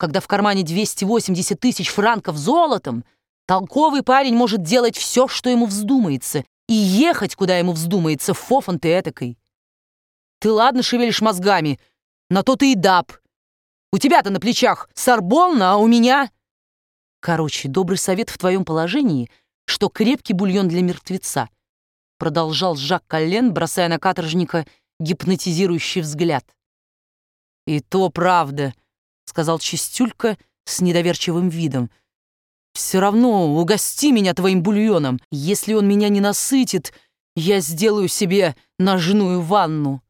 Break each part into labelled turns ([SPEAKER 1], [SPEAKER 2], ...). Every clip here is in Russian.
[SPEAKER 1] когда в кармане 280 тысяч франков золотом, толковый парень может делать все, что ему вздумается, и ехать, куда ему вздумается, фофан ты этакой. Ты ладно шевелишь мозгами, на то ты и даб. У тебя-то на плечах Сорбонна, а у меня... Короче, добрый совет в твоем положении, что крепкий бульон для мертвеца, продолжал Жак Коллен, бросая на каторжника гипнотизирующий взгляд. «И то правда», — сказал Чистюлька с недоверчивым видом. «Все равно угости меня твоим бульоном. Если он меня не насытит, я сделаю себе ножную ванну».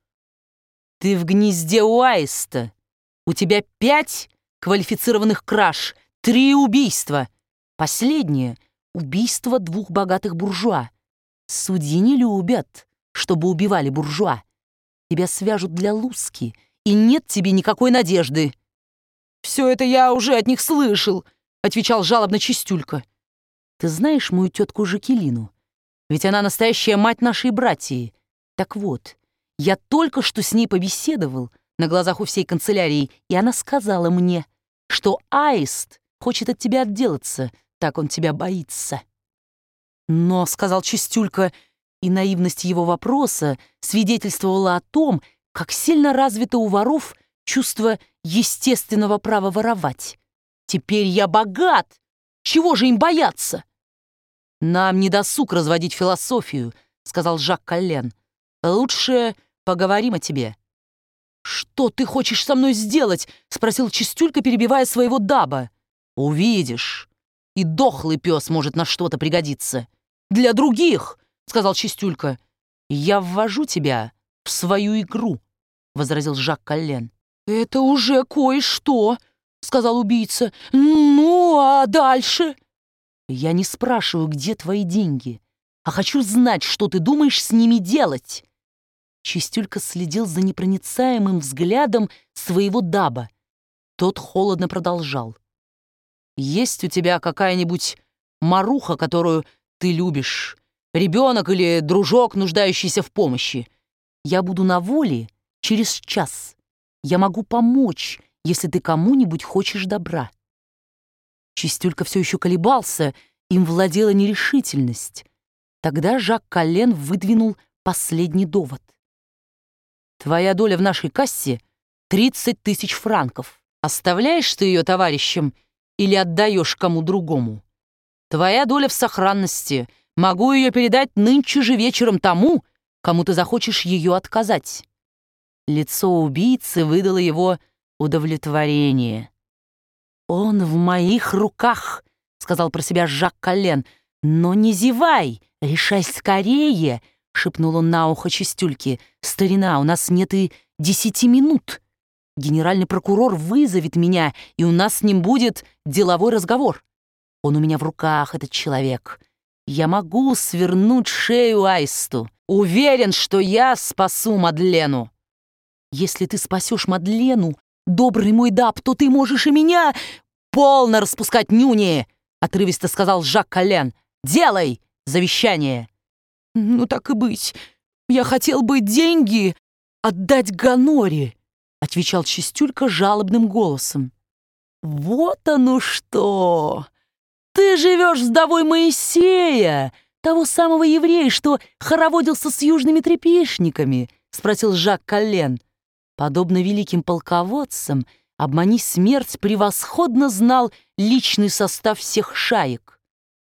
[SPEAKER 1] «Ты в гнезде у аиста. У тебя 5 квалифицированных краж, 3 убийства. Последнее — убийство 2 богатых буржуа. Судьи не любят, чтобы убивали буржуа. Тебя свяжут для луски, и нет тебе никакой надежды». «Все это я уже от них слышал», — отвечал жалобно Чистюлька. «Ты знаешь мою тетку Жакелину? Ведь она настоящая мать нашей братьи. Так вот, я только что с ней побеседовал на глазах у всей канцелярии, и она сказала мне, что аист хочет от тебя отделаться, так он тебя боится». «Но», — сказал Чистюлька, и наивность его вопроса свидетельствовала о том, как сильно развито у воров чувство естественного права воровать. «Теперь я богат! Чего же им бояться?» «Нам не досуг разводить философию», — сказал Жак Коллен. «Лучше поговорим о тебе». «Что ты хочешь со мной сделать?» — спросил Чистюлька, перебивая своего даба. «Увидишь. И дохлый пес может на что-то пригодиться». «Для других», — сказал Чистюлька. «Я ввожу тебя в свою игру», — возразил Жак Коллен. «Это уже кое-что», — сказал убийца. «Ну, а дальше?» «Я не спрашиваю, где твои деньги, а хочу знать, что ты думаешь с ними делать». Чистюлька следил за непроницаемым взглядом своего даба. Тот холодно продолжал. «Есть у тебя какая-нибудь маруха, которую ты любишь? Ребенок или дружок, нуждающийся в помощи? Я буду на воле через час. Я могу помочь, если ты кому-нибудь хочешь добра». Чистюлька все еще колебался, им владела нерешительность. Тогда Жак Коллен выдвинул последний довод. «Твоя доля в нашей кассе — 30 тысяч франков. Оставляешь ты ее товарищам или отдаешь кому другому? Твоя доля в сохранности. Могу ее передать нынче же вечером тому, кому ты захочешь ее отказать». Лицо убийцы выдало его удовлетворение. «Он в моих руках», — сказал про себя Жак Коллен. «Но не зевай, решай скорее», — шепнул он на ухо Чистюльке. «Старина, у нас нет и 10 минут. Генеральный прокурор вызовет меня, и у нас с ним будет деловой разговор. Он у меня в руках, этот человек. Я могу свернуть шею аисту. Уверен, что я спасу Мадлену». «Если ты спасешь Мадлену, добрый мой даб, то ты можешь и меня...» «Полно распускать нюни!» — отрывисто сказал Жак Коллен. «Делай завещание!» «Ну так и быть. Я хотел бы деньги отдать Гоноре», — отвечал Чистюлька жалобным голосом. «Вот оно что! Ты живешь с вдовой Моисея, того самого еврея, что хороводился с южными трепишниками?» — спросил Жак Коллен. Подобно великим полководцам, «Обмани смерть» превосходно знал личный состав всех шаек.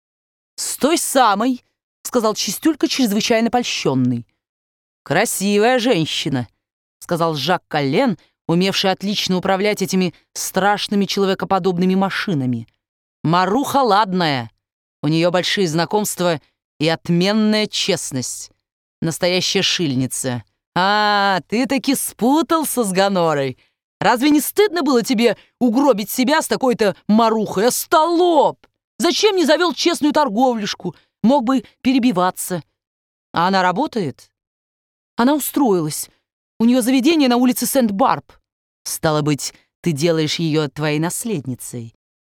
[SPEAKER 1] «С той самой», — сказал Чистюлька, чрезвычайно польщенный. «Красивая женщина», — сказал Жак Коллен, умевший отлично управлять этими страшными человекоподобными машинами. «Маруха ладная, у нее большие знакомства и отменная честность. Настоящая шильница. А, ты таки спутался с Гонорой. Разве не стыдно было тебе угробить себя с такой-то марухой? Остолоп! Зачем не завел честную торговлюшку? Мог бы перебиваться. А она работает?» «Она устроилась. У нее заведение на улице Сент-Барб». «Стало быть, ты делаешь ее твоей наследницей.